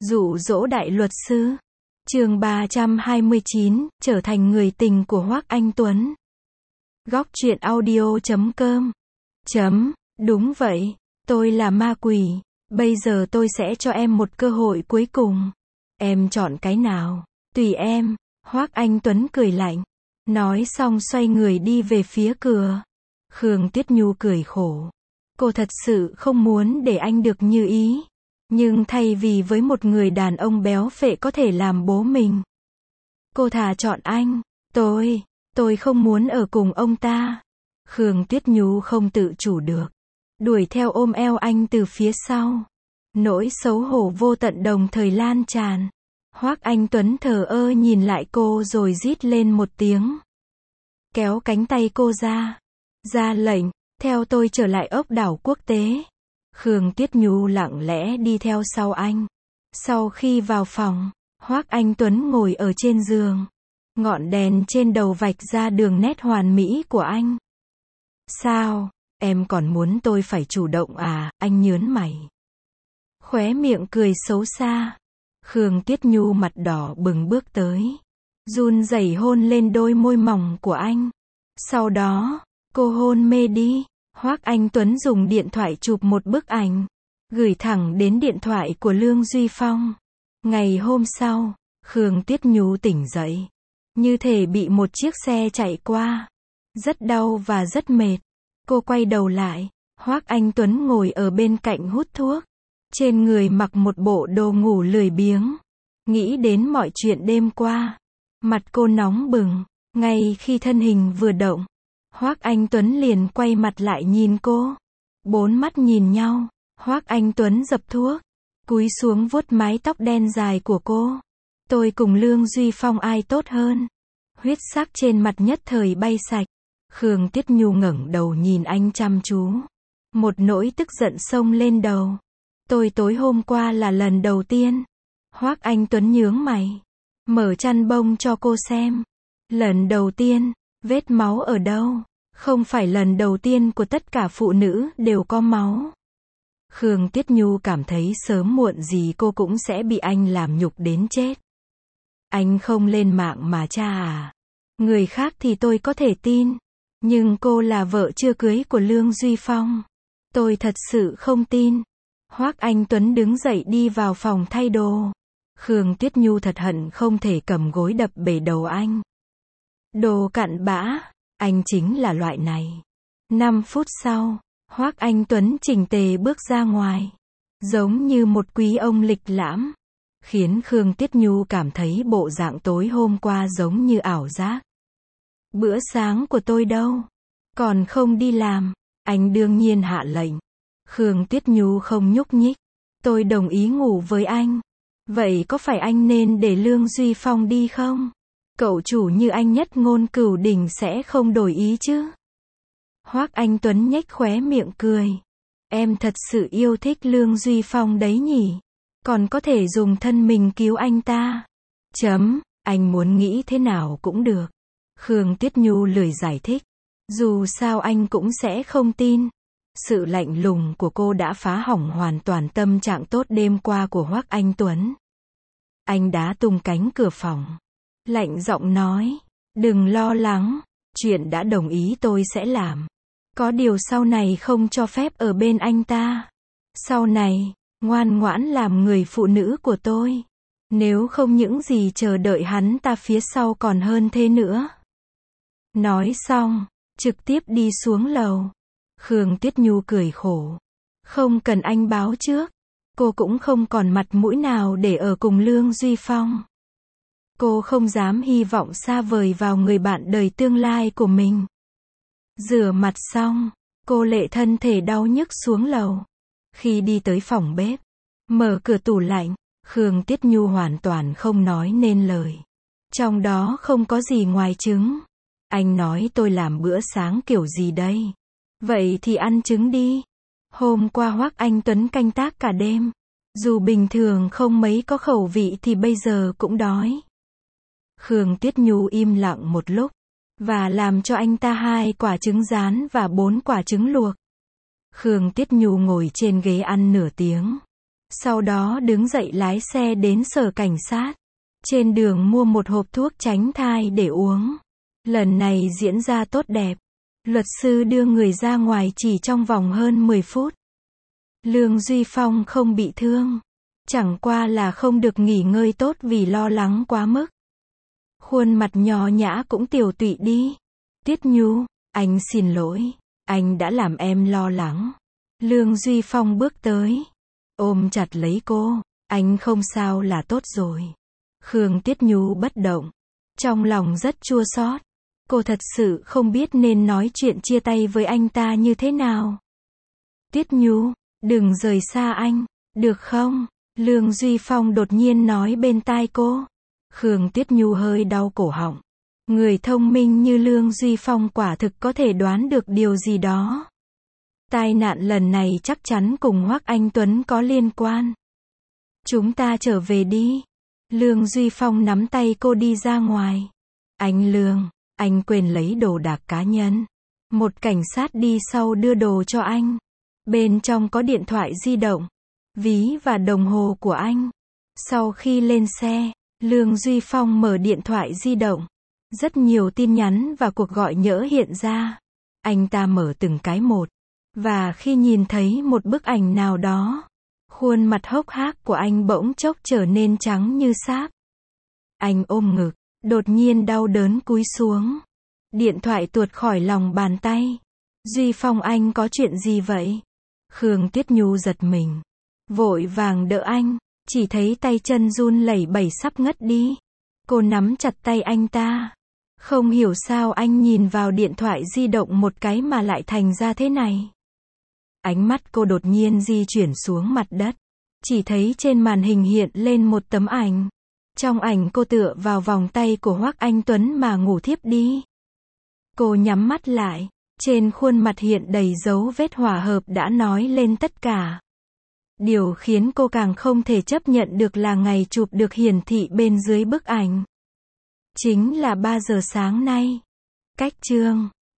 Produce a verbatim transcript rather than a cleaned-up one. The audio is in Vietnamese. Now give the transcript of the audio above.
Dụ dỗ đại luật sư. Chương ba trăm hai mươi chín, trở thành người tình của Hoắc Anh Tuấn. Góc truyện audio chấm com. Chấm, đúng vậy, tôi là ma quỷ, bây giờ tôi sẽ cho em một cơ hội cuối cùng. Em chọn cái nào? Tùy em, Hoắc Anh Tuấn cười lạnh. Nói xong xoay người đi về phía cửa. Khương Tuyết Nhu cười khổ. Cô thật sự không muốn để anh được như ý. Nhưng thay vì với một người đàn ông béo phệ có thể làm bố mình, cô thà chọn anh. Tôi, tôi không muốn ở cùng ông ta. Khương Tuyết Nhu không tự chủ được, đuổi theo ôm eo anh từ phía sau. Nỗi xấu hổ vô tận đồng thời lan tràn. Hoắc Anh Tuấn thờ ơ nhìn lại cô rồi rít lên một tiếng. Kéo cánh tay cô ra. Ra lệnh, theo tôi trở lại ốc đảo quốc tế. Khương Tuyết Nhu lặng lẽ đi theo sau anh. Sau khi vào phòng, Hoắc Anh Tuấn ngồi ở trên giường. Ngọn đèn trên đầu vạch ra đường nét hoàn mỹ của anh. Sao, em còn muốn tôi phải chủ động à? Anh nhớn mày. Khóe miệng cười xấu xa. Khương Tuyết Nhu mặt đỏ bừng bước tới. Run rẩy hôn lên đôi môi mỏng của anh. Sau đó, cô hôn mê đi. Hoắc Anh Tuấn dùng điện thoại chụp một bức ảnh, gửi thẳng đến điện thoại của Lương Duy Phong. Ngày hôm sau, Khương Tuyết Nhu tỉnh dậy, như thể bị một chiếc xe chạy qua. Rất đau và rất mệt. Cô quay đầu lại, Hoắc Anh Tuấn ngồi ở bên cạnh hút thuốc. Trên người mặc một bộ đồ ngủ lười biếng. Nghĩ đến mọi chuyện đêm qua. Mặt cô nóng bừng, ngay khi thân hình vừa động. Hoắc Anh Tuấn liền quay mặt lại nhìn cô. Bốn mắt nhìn nhau, Hoắc Anh Tuấn dập thuốc, cúi xuống vuốt mái tóc đen dài của cô. Tôi cùng Lương Duy Phong ai tốt hơn? Huyết sắc trên mặt nhất thời bay sạch. Khương Tuyết Nhu ngẩng đầu nhìn anh chăm chú. Một nỗi tức giận xông lên đầu. Tôi tối hôm qua là lần đầu tiên. Hoắc Anh Tuấn nhướng mày, mở chăn bông cho cô xem. Lần đầu tiên, vết máu ở đâu? Không phải lần đầu tiên của tất cả phụ nữ đều có máu. Khương Tuyết Nhu cảm thấy sớm muộn gì cô cũng sẽ bị anh làm nhục đến chết. Anh không lên mạng mà tra à? Người khác thì tôi có thể tin. Nhưng cô là vợ chưa cưới của Lương Duy Phong. Tôi thật sự không tin. Hoắc Anh Tuấn đứng dậy đi vào phòng thay đồ. Khương Tuyết Nhu thật hận không thể cầm gối đập bể đầu anh. Đồ cặn bã, anh chính là loại này. Năm phút sau, Hoắc Anh Tuấn chỉnh tề bước ra ngoài, giống như một quý ông lịch lãm, khiến Khương Tuyết Nhu cảm thấy bộ dạng tối hôm qua giống như ảo giác. Bữa sáng của tôi đâu? Còn không đi làm? Anh đương nhiên hạ lệnh. Khương Tuyết Nhu không nhúc nhích. Tôi đồng ý ngủ với anh. Vậy có phải anh nên để Lương Duy Phong đi không? Cậu chủ như anh nhất ngôn cửu đỉnh sẽ không đổi ý chứ? Hoắc Anh Tuấn nhếch khóe miệng cười. Em thật sự yêu thích Lương Duy Phong đấy nhỉ? Còn có thể dùng thân mình cứu anh ta. Chấm, anh muốn nghĩ thế nào cũng được. Khương Tuyết Nhu lười giải thích. Dù sao anh cũng sẽ không tin. Sự lạnh lùng của cô đã phá hỏng hoàn toàn tâm trạng tốt đêm qua của Hoắc Anh Tuấn. Anh đá tung cánh cửa phòng. Lạnh giọng nói, đừng lo lắng, chuyện đã đồng ý tôi sẽ làm. Có điều sau này không cho phép ở bên anh ta. Sau này, ngoan ngoãn làm người phụ nữ của tôi. Nếu không những gì chờ đợi hắn ta phía sau còn hơn thế nữa. Nói xong, trực tiếp đi xuống lầu. Khương Tuyết Nhu cười khổ. Không cần anh báo trước. Cô cũng không còn mặt mũi nào để ở cùng Lương Duy Phong. Cô không dám hy vọng xa vời vào người bạn đời tương lai của mình. Rửa mặt xong, cô lệ thân thể đau nhức xuống lầu. Khi đi tới phòng bếp, mở cửa tủ lạnh, Khương Tuyết Nhu hoàn toàn không nói nên lời. Trong đó không có gì ngoài trứng. Anh nói tôi làm bữa sáng kiểu gì đây? Vậy thì ăn trứng đi. Hôm qua Hoắc Anh Tuấn canh tác cả đêm. Dù bình thường không mấy có khẩu vị thì bây giờ cũng đói. Khương Tuyết Nhu im lặng một lúc, và làm cho anh ta hai quả trứng rán và bốn quả trứng luộc. Khương Tuyết Nhu ngồi trên ghế ăn nửa tiếng. Sau đó đứng dậy lái xe đến sở cảnh sát. Trên đường mua một hộp thuốc tránh thai để uống. Lần này diễn ra tốt đẹp. Luật sư đưa người ra ngoài chỉ trong vòng hơn mười phút. Lương Duy Phong không bị thương. Chẳng qua là không được nghỉ ngơi tốt vì lo lắng quá mức. Khuôn mặt nho nhã cũng tiều tụy đi. Tiết Nhu, anh xin lỗi. Anh đã làm em lo lắng. Lương Duy Phong bước tới. Ôm chặt lấy cô. Anh không sao là tốt rồi. Khương Tiết Nhu bất động. Trong lòng rất chua xót. Cô thật sự không biết nên nói chuyện chia tay với anh ta như thế nào. Tiết Nhu, đừng rời xa anh, được không? Lương Duy Phong đột nhiên nói bên tai cô. Khương Tiết Nhu hơi đau cổ họng. Người thông minh như Lương Duy Phong quả thực có thể đoán được điều gì đó. Tai nạn lần này chắc chắn cùng Hoắc Anh Tuấn có liên quan. Chúng ta trở về đi. Lương Duy Phong nắm tay cô đi ra ngoài. Anh Lương, anh quên lấy đồ đạc cá nhân. Một cảnh sát đi sau đưa đồ cho anh. Bên trong có điện thoại di động, ví và đồng hồ của anh. Sau khi lên xe, Lương Duy Phong mở điện thoại di động. Rất nhiều tin nhắn và cuộc gọi nhỡ hiện ra. Anh ta mở từng cái một. Và khi nhìn thấy một bức ảnh nào đó, khuôn mặt hốc hác của anh bỗng chốc trở nên trắng như sáp. Anh ôm ngực, đột nhiên đau đớn cúi xuống. Điện thoại tuột khỏi lòng bàn tay. Duy Phong, anh có chuyện gì vậy? Khương Tiết Nhu giật mình. Vội vàng đỡ anh, chỉ thấy tay chân run lẩy bẩy sắp ngất đi. Cô nắm chặt tay anh ta. Không hiểu sao anh nhìn vào điện thoại di động một cái mà lại thành ra thế này. Ánh mắt cô đột nhiên di chuyển xuống mặt đất. Chỉ thấy trên màn hình hiện lên một tấm ảnh. Trong ảnh cô tựa vào vòng tay của Hoắc Anh Tuấn mà ngủ thiếp đi. Cô nhắm mắt lại. Trên khuôn mặt hiện đầy dấu vết hòa hợp đã nói lên tất cả. Điều khiến cô càng không thể chấp nhận được là ngày chụp được hiển thị bên dưới bức ảnh. Chính là ba giờ sáng nay. Cách chương